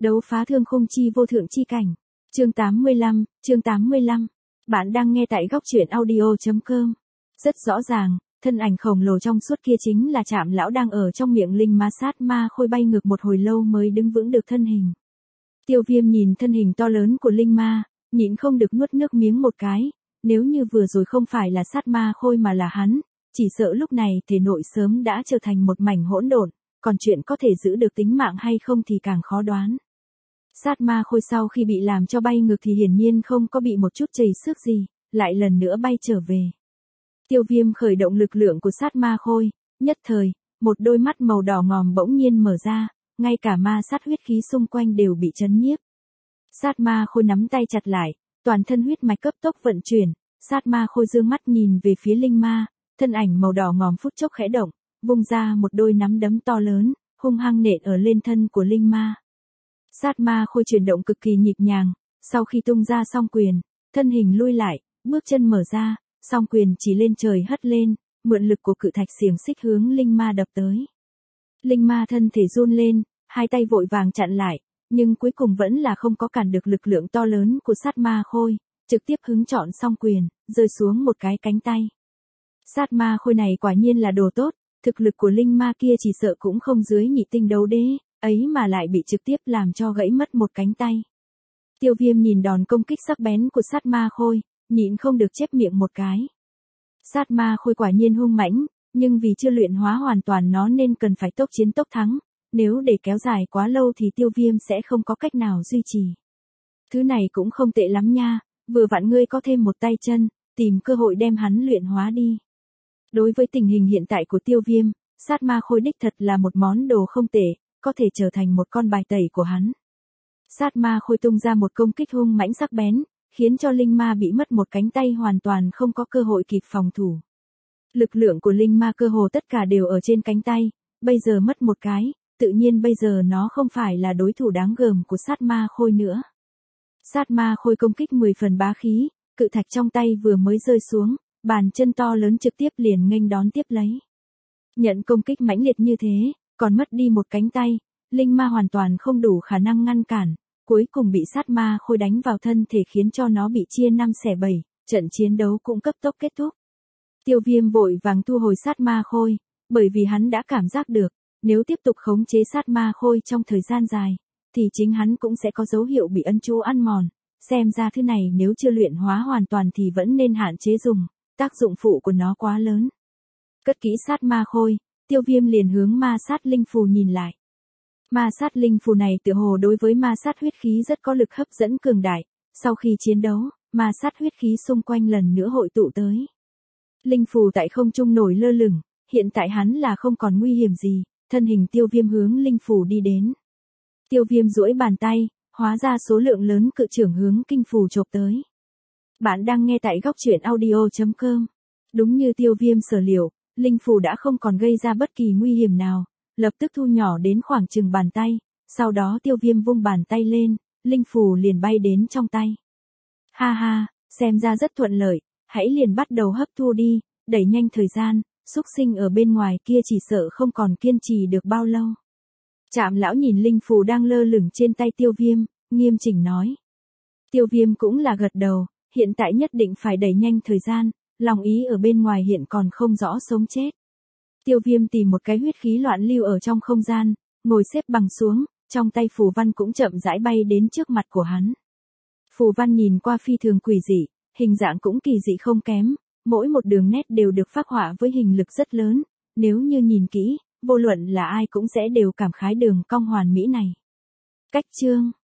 Đấu phá thương khung chi vô thượng chi cảnh. Chương 85. Bạn đang nghe tại góc truyện audio.com. Rất rõ ràng, thân ảnh khổng lồ trong suốt kia chính là Trạm lão đang ở trong miệng linh ma sát ma khôi bay ngược một hồi lâu mới đứng vững được thân hình. Tiêu Viêm nhìn thân hình to lớn của linh ma, nhịn không được nuốt nước miếng một cái, nếu như vừa rồi không phải là sát ma khôi mà là hắn, chỉ sợ lúc này thể nội sớm đã trở thành một mảnh hỗn độn, còn chuyện có thể giữ được tính mạng hay không thì càng khó đoán. Sát ma khôi sau khi bị làm cho bay ngược thì hiển nhiên không có bị một chút chảy xước gì, lại lần nữa bay trở về. Tiêu Viêm khởi động lực lượng của sát ma khôi, nhất thời, một đôi mắt màu đỏ ngòm bỗng nhiên mở ra, ngay cả ma sát huyết khí xung quanh đều bị chấn nhiếp. Sát ma khôi nắm tay chặt lại, toàn thân huyết mạch cấp tốc vận chuyển, sát ma khôi dương mắt nhìn về phía linh ma, thân ảnh màu đỏ ngòm phút chốc khẽ động, vung ra một đôi nắm đấm to lớn, hung hăng nện ở lên thân của linh ma. Sát ma khôi chuyển động cực kỳ nhịp nhàng, sau khi tung ra song quyền, thân hình lui lại, bước chân mở ra, song quyền chỉ lên trời hất lên, mượn lực của cự thạch xiềng xích hướng linh ma đập tới. Linh ma thân thể run lên, hai tay vội vàng chặn lại, nhưng cuối cùng vẫn là không có cản được lực lượng to lớn của sát ma khôi, trực tiếp hứng chọn song quyền, rơi xuống một cái cánh tay. Sát ma khôi này quả nhiên là đồ tốt, thực lực của linh ma kia chỉ sợ cũng không dưới nhị tinh đấu đế, ấy mà lại bị trực tiếp làm cho gãy mất một cánh tay. Tiêu Viêm nhìn đòn công kích sắc bén của sát ma khôi, nhịn không được chép miệng một cái. Sát ma khôi quả nhiên hung mãnh, nhưng vì chưa luyện hóa hoàn toàn nó nên cần phải tốc chiến tốc thắng, nếu để kéo dài quá lâu thì Tiêu Viêm sẽ không có cách nào duy trì. Thứ này cũng không tệ lắm nha, vừa vặn ngươi có thêm một tay chân, tìm cơ hội đem hắn luyện hóa đi. Đối với tình hình hiện tại của Tiêu Viêm, sát ma khôi đích thật là một món đồ không tệ, có thể trở thành một con bài tẩy của hắn. Sát ma khôi tung ra một công kích hung mãnh sắc bén, khiến cho linh ma bị mất một cánh tay hoàn toàn không có cơ hội kịp phòng thủ. Lực lượng của linh ma cơ hồ tất cả đều ở trên cánh tay, bây giờ mất một cái, tự nhiên bây giờ nó không phải là đối thủ đáng gờm của sát ma khôi nữa. Sát ma khôi công kích 10 phần bá khí, cự thạch trong tay vừa mới rơi xuống, bàn chân to lớn trực tiếp liền nghênh đón tiếp lấy. Nhận công kích mãnh liệt như thế, còn mất đi một cánh tay, linh ma hoàn toàn không đủ khả năng ngăn cản, cuối cùng bị sát ma khôi đánh vào thân thể khiến cho nó bị chia 5/7, trận chiến đấu cũng cấp tốc kết thúc. Tiêu Viêm vội vàng thu hồi sát ma khôi, bởi vì hắn đã cảm giác được, nếu tiếp tục khống chế sát ma khôi trong thời gian dài, thì chính hắn cũng sẽ có dấu hiệu bị ân chú ăn mòn, xem ra thứ này nếu chưa luyện hóa hoàn toàn thì vẫn nên hạn chế dùng, tác dụng phụ của nó quá lớn. Cất kỹ sát ma khôi, Tiêu Viêm liền hướng ma sát linh phù nhìn lại. Ma sát linh phù này tựa hồ đối với ma sát huyết khí rất có lực hấp dẫn cường đại, sau khi chiến đấu, ma sát huyết khí xung quanh lần nữa hội tụ tới. Linh phù tại không trung nổi lơ lửng, hiện tại hắn là không còn nguy hiểm gì, thân hình Tiêu Viêm hướng linh phù đi đến. Tiêu Viêm duỗi bàn tay, hóa ra số lượng lớn cự chưởng hướng kinh phù chộp tới. Bạn đang nghe tại góc truyện audio.com. Đúng như Tiêu Viêm sở liệu, linh phù đã không còn gây ra bất kỳ nguy hiểm nào, lập tức thu nhỏ đến khoảng chừng bàn tay, sau đó Tiêu Viêm vung bàn tay lên, linh phù liền bay đến trong tay. Ha ha, xem ra rất thuận lợi, hãy liền bắt đầu hấp thu đi, đẩy nhanh thời gian, xúc sinh ở bên ngoài kia chỉ sợ không còn kiên trì được bao lâu. Trạm lão nhìn linh phù đang lơ lửng trên tay Tiêu Viêm, nghiêm chỉnh nói. Tiêu Viêm cũng là gật đầu, hiện tại nhất định phải đẩy nhanh thời gian, lòng ý ở bên ngoài hiện còn không rõ sống chết. Tiêu Viêm tìm một cái huyết khí loạn lưu ở trong không gian, ngồi xếp bằng xuống, trong tay phù văn cũng chậm rãi bay đến trước mặt của hắn. Phù văn nhìn qua phi thường quỷ dị, hình dạng cũng kỳ dị không kém, mỗi một đường nét đều được phác họa với hình lực rất lớn, nếu như nhìn kỹ, vô luận là ai cũng sẽ đều cảm khái đường cong hoàn mỹ này. Cách chương